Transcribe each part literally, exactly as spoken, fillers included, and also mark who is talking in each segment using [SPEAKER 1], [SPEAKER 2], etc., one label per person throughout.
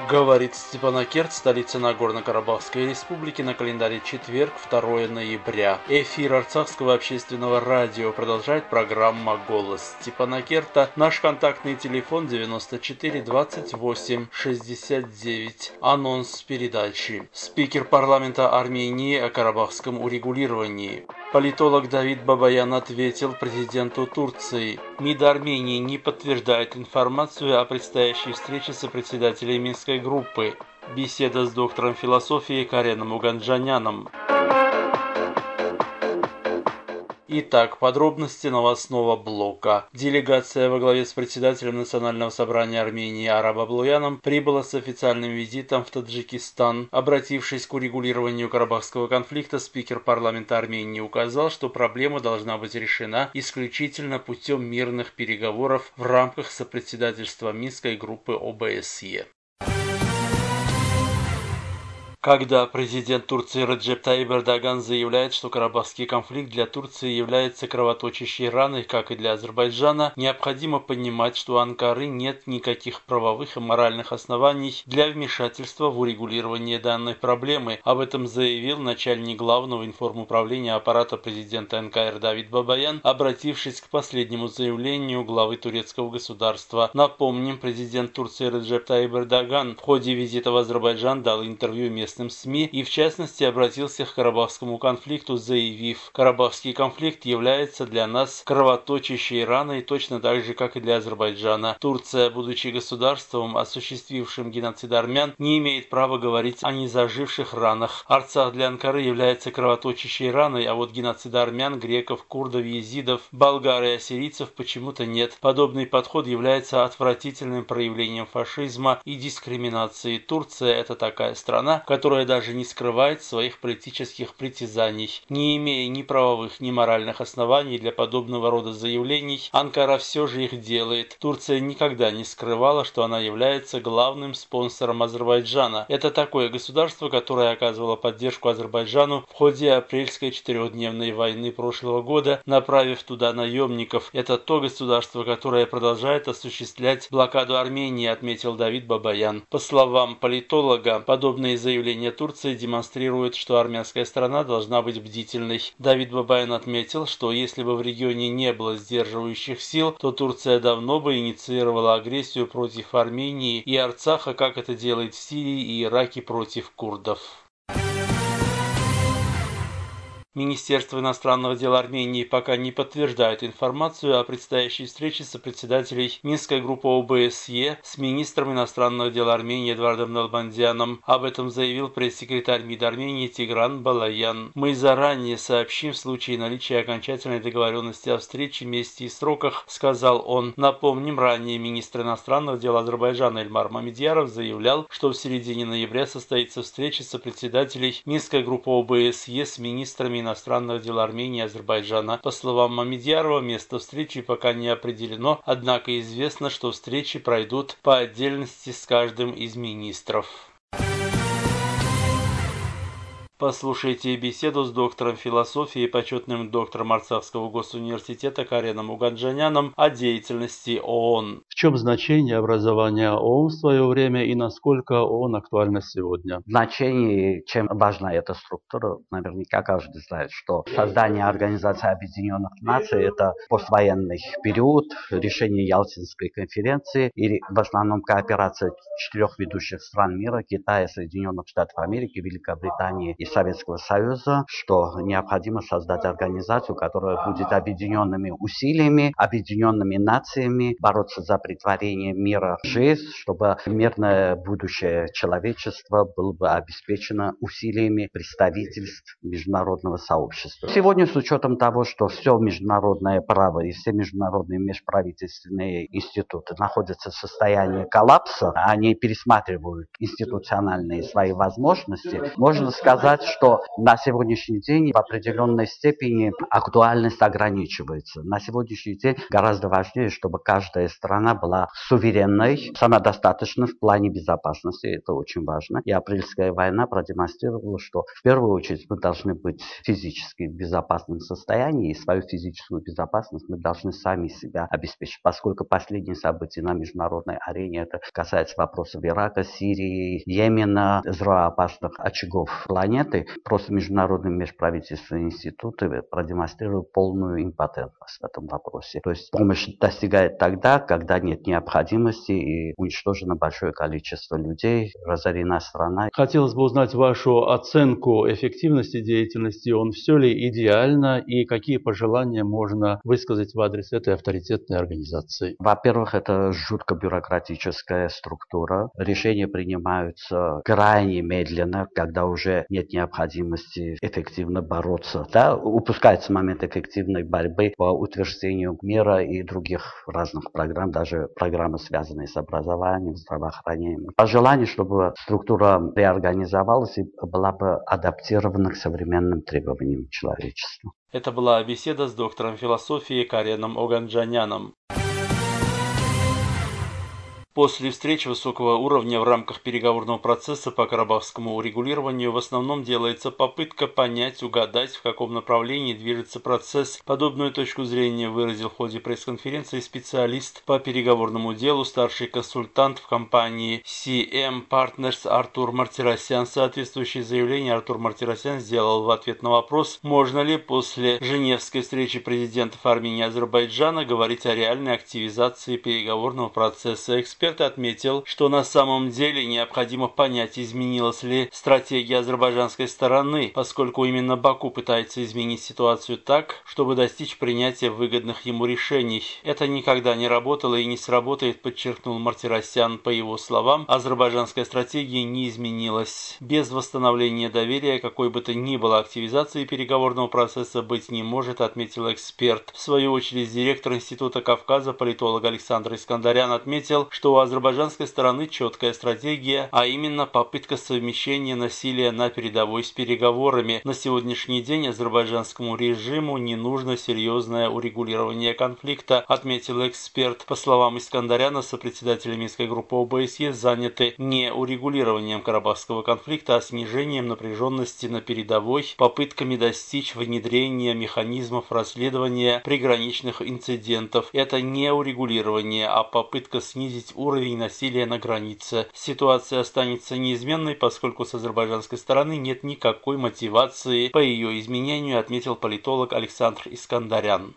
[SPEAKER 1] Говорит Степанакерт, столица Нагорно-Карабахской республики, на календаре четверг, второе ноября. Эфир Арцахского общественного радио продолжает программа «Голос Степанакерта». Наш контактный телефон девяносто четыре двадцать восемь шестьдесят девять. Анонс передачи. Спикер парламента Армении о карабахском урегулировании. Политолог Давид Бабаян ответил президенту Турции. МИД Армении не подтверждает информацию о предстоящей встрече сопредседателей Минской группы. Беседа с доктором философии Кареном Уганджаняном. Итак, подробности новостного блока. Делегация во главе с председателем Национального собрания Армении Араб Аблояном прибыла с официальным визитом в Таджикистан. Обратившись к урегулированию карабахского конфликта, спикер парламента Армении указал, что проблема должна быть решена исключительно путем мирных переговоров в рамках сопредседательства Минской группы О Бэ Эс Е. Когда президент Турции Реджеп Таyyip Эрдоган заявляет, что карабахский конфликт для Турции является кровоточащей раной, как и для Азербайджана, необходимо понимать, что у Анкары нет никаких правовых и моральных оснований для вмешательства в урегулирование данной проблемы. Об этом заявил начальник главного информуправления аппарата президента Эн Ка Эр Давид Бабаян, обратившись к последнему заявлению главы турецкого государства. Напомним, президент Турции Реджеп Таyyip Эрдоган в ходе визита в Азербайджан дал интервью местным СМИ и в частности обратился к карабахскому конфликту, заявив: «Карабахский конфликт является для нас кровоточащей раной точно так же, как и для Азербайджана. Турция, будучи государством, осуществившим геноцид армян, не имеет права говорить о незаживших ранах. Арцах для Анкары является кровоточащей раной, а вот геноцид армян, греков, курдов, езидов, болгар и ассирийцев почему-то нет. Подобный подход является отвратительным проявлением фашизма и дискриминации. Турция – это такая страна, которая даже не скрывает своих политических притязаний. Не имея ни правовых, ни моральных оснований для подобного рода заявлений, Анкара все же их делает. Турция никогда не скрывала, что она является главным спонсором Азербайджана. Это такое государство, которое оказывало поддержку Азербайджану в ходе апрельской четырехдневной войны прошлого года, направив туда наемников. Это то государство, которое продолжает осуществлять блокаду Армении, отметил Давид Бабаян. По словам политолога, подобные заявления Турции демонстрирует, что армянская страна должна быть бдительной. Давид Бабаян отметил, что если бы в регионе не было сдерживающих сил, то Турция давно бы инициировала агрессию против Армении и Арцаха, как это делает в Сирии и Ираке против курдов. Министерство иностранных дел Армении пока не подтверждает информацию о предстоящей встрече сопредседателей Минской группы О Бэ Эс Е с министром иностранных дел Армении Эдвардом Налбандяном. Об этом заявил пресс-секретарь МИД Армении Тигран Балаян. «Мы заранее сообщим в случае наличия окончательной договоренности о встрече, месте и сроках», — сказал он. Напомним, ранее министр иностранных дел Азербайджана Эльмар Мамедьяров заявлял, что в середине ноября состоится встреча сопредседателей Минской группы О Бэ Эс Е с министрами иностранных дел Армении и Азербайджана. По словам Мамедьярова, место встречи пока не определено, однако известно, что встречи пройдут по отдельности с каждым из министров. Послушайте беседу с доктором философии и почетным доктором Арцахского госуниверситета Кареном Уганджаняном о деятельности О О Н. В чем значение образования О О Н в свое время и насколько О О Н актуальна сегодня?
[SPEAKER 2] Значение, чем важна эта структура, наверняка каждый знает, что создание Организации Объединенных Наций – это поствоенный период, решение Ялтинской конференции и в основном кооперация четырех ведущих стран мира – Китая, Соединенных Штатов Америки, Великобритании и Советского Союза, что необходимо создать организацию, которая будет объединенными усилиями, объединенными нациями бороться за претворение мира в жизнь, чтобы мирное будущее человечества было бы обеспечено усилиями представительств международного сообщества. Сегодня, с учетом того, что все международное право и все международные межправительственные институты находятся в состоянии коллапса, они пересматривают институциональные свои возможности, можно сказать, сказать, что на сегодняшний день в определенной степени актуальность ограничивается. На сегодняшний день гораздо важнее, чтобы каждая страна была суверенной, самодостаточной в плане безопасности. Это очень важно. И апрельская война продемонстрировала, что в первую очередь мы должны быть физически в безопасном состоянии, и свою физическую безопасность мы должны сами себя обеспечить. Поскольку последние события на международной арене, это касается вопросов Ирака, Сирии, Йемена, взрывоопасных очагов планеты, просто международные межправительственные институты продемонстрируют полную импотентность в этом вопросе. То есть помощь достигает тогда, когда нет необходимости и уничтожено большое количество людей, разорена страна.
[SPEAKER 1] Хотелось бы узнать вашу оценку эффективности деятельности ООН. Все ли идеально и какие пожелания можно высказать в адрес этой авторитетной организации?
[SPEAKER 2] Во-первых, это жутко бюрократическая структура. Решения принимаются крайне медленно, когда уже нет необходимости эффективно бороться. Да, упускается момент эффективной борьбы по утверждению мира и других разных программ, даже программы, связанные с образованием, здравоохранением. Пожелание, чтобы структура реорганизовалась и была бы адаптирована к современным требованиям человечества.
[SPEAKER 1] Это была беседа с доктором философии Кареном Оганджаняном. После встреч высокого уровня в рамках переговорного процесса по карабахскому урегулированию в основном делается попытка понять, угадать, в каком направлении движется процесс. Подобную точку зрения выразил в ходе пресс-конференции специалист по переговорному делу, старший консультант в компании си эм Partners Артур Мартиросян. Соответствующее заявление Артур Мартиросян сделал в ответ на вопрос, можно ли после Женевской встречи президентов Армении и Азербайджана говорить о реальной активизации переговорного процесса. Эксперт отметил, что на самом деле необходимо понять, изменилась ли стратегия азербайджанской стороны, поскольку именно Баку пытается изменить ситуацию так, чтобы достичь принятия выгодных ему решений. Это никогда не работало и не сработает, подчеркнул Мартиросян. По его словам, азербайджанская стратегия не изменилась. Без восстановления доверия какой бы то ни было активизации переговорного процесса быть не может, отметил эксперт. В свою очередь, директор Института Кавказа, политолог Александр Искандарян отметил, что у азербайджанской стороны четкая стратегия, а именно попытка совмещения насилия на передовой с переговорами. На сегодняшний день азербайджанскому режиму не нужно серьезное урегулирование конфликта, отметил эксперт. По словам Искандаряна, сопредседатели Минской группы о бэ эс е заняты не урегулированием карабахского конфликта, а снижением напряженности на передовой, попытками достичь внедрения механизмов расследования приграничных инцидентов. Это не урегулирование, а попытка снизить уровень уровень насилия на границе. Ситуация останется неизменной, поскольку с азербайджанской стороны нет никакой мотивации по ее изменению, отметил политолог Александр Искандарян.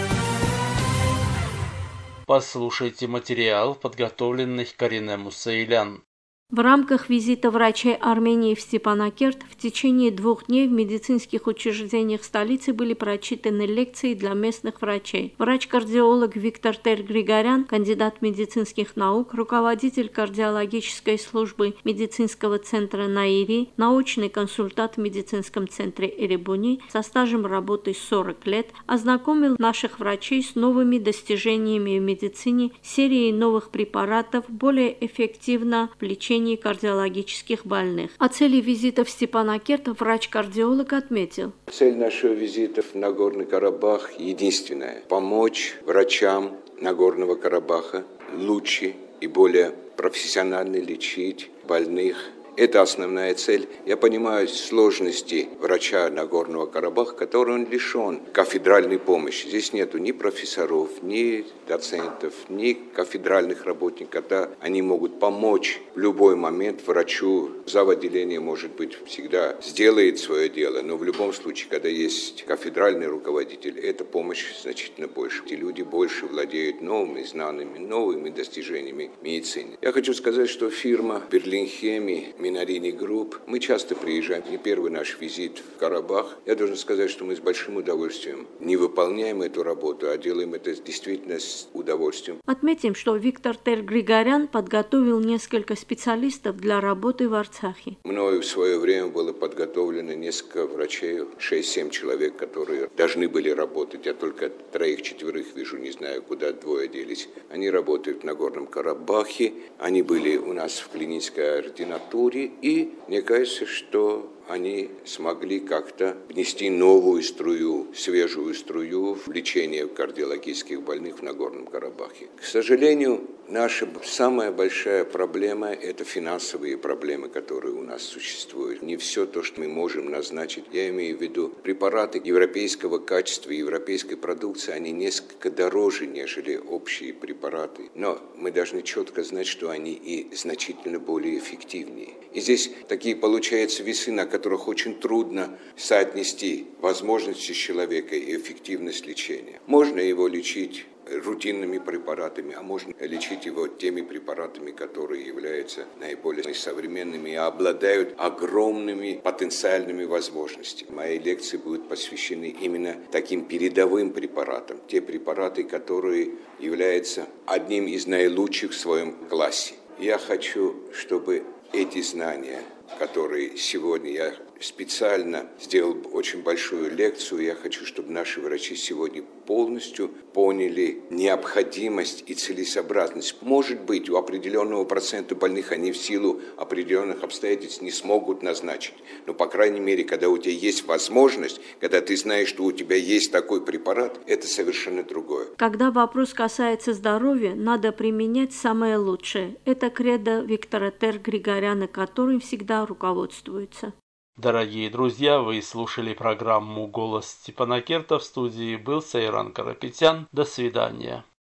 [SPEAKER 1] Послушайте материал, подготовленный Каринем Мусаилян.
[SPEAKER 3] В рамках визита врачей Армении в Степанакерт в течение двух дней в медицинских учреждениях столицы были прочитаны лекции для местных врачей. Врач-кардиолог Виктор Тер-Григорян, кандидат медицинских наук, руководитель кардиологической службы медицинского центра Наири, научный консультант в медицинском центре Эребуни со стажем работы сорок лет, ознакомил наших врачей с новыми достижениями в медицине, серией новых препаратов, более эффективно в лечении кардиологических больных. О цели визита в Степанакерт врач-кардиолог отметил.
[SPEAKER 4] Цель нашего визита в Нагорный Карабах единственная – помочь врачам Нагорного Карабаха лучше и более профессионально лечить больных. Это основная цель. Я понимаю сложности врача Нагорного Карабаха, который он лишен кафедральной помощи. Здесь нету ни профессоров, ни доцентов, ни кафедральных работников, когда они могут помочь в любой момент врачу. Зав. Отделения, может быть, всегда сделает свое дело, но в любом случае, когда есть кафедральный руководитель, эта помощь значительно больше. Эти люди больше владеют новыми знаниями, новыми достижениями медицины. Я хочу сказать, что фирма Берлин-Хеми, Минарини Групп, мы часто приезжаем, не первый наш визит в Карабах. Я должен сказать, что мы с большим удовольствием не выполняем эту работу, а делаем это действительно с удовольствием.
[SPEAKER 3] Отметим, что Виктор Тер-Григорян подготовил несколько специалистов для работы в Арцахе.
[SPEAKER 4] Мною в свое время было подготовлено несколько врачей, шесть-семь человек, которые должны были работать. Я только троих-четверых вижу, не знаю, куда двое делись. Они работают в Нагорном Карабахе, они были у нас в клинической ординатуре, и мне кажется, что они смогли как-то внести новую струю, свежую струю в лечение кардиологических больных в Нагорном Карабахе. К сожалению, наша самая большая проблема – это финансовые проблемы, которые у нас существуют. Не все то, что мы можем назначить, я имею в виду препараты европейского качества, европейской продукции, они несколько дороже, нежели общие препараты. Но мы должны четко знать, что они и значительно более эффективнее. И здесь такие получаются весы, на которых очень трудно соотнести возможности человека и эффективность лечения. Можно его лечить рутинными препаратами, а можно лечить его теми препаратами, которые являются наиболее современными и обладают огромными потенциальными возможностями. Мои лекции будут посвящены именно таким передовым препаратам, те препараты, которые являются одним из наилучших в своем классе. Я хочу, чтобы эти знания, которые сегодня я специально сделал очень большую лекцию, я хочу, чтобы наши врачи сегодня полностью поняли необходимость и целесообразность. Может быть, у определенного процента больных они в силу определенных обстоятельств не смогут назначить. Но, по крайней мере, когда у тебя есть возможность, когда ты знаешь, что у тебя есть такой препарат, это совершенно другое.
[SPEAKER 3] Когда вопрос касается здоровья, надо применять самое лучшее. Это кредо Виктора Тер-Григоряна, которым всегда руководствуется.
[SPEAKER 1] Дорогие друзья, вы слушали программу «Голос Степана Керта». В студии был Сайран Карапетян. До свидания.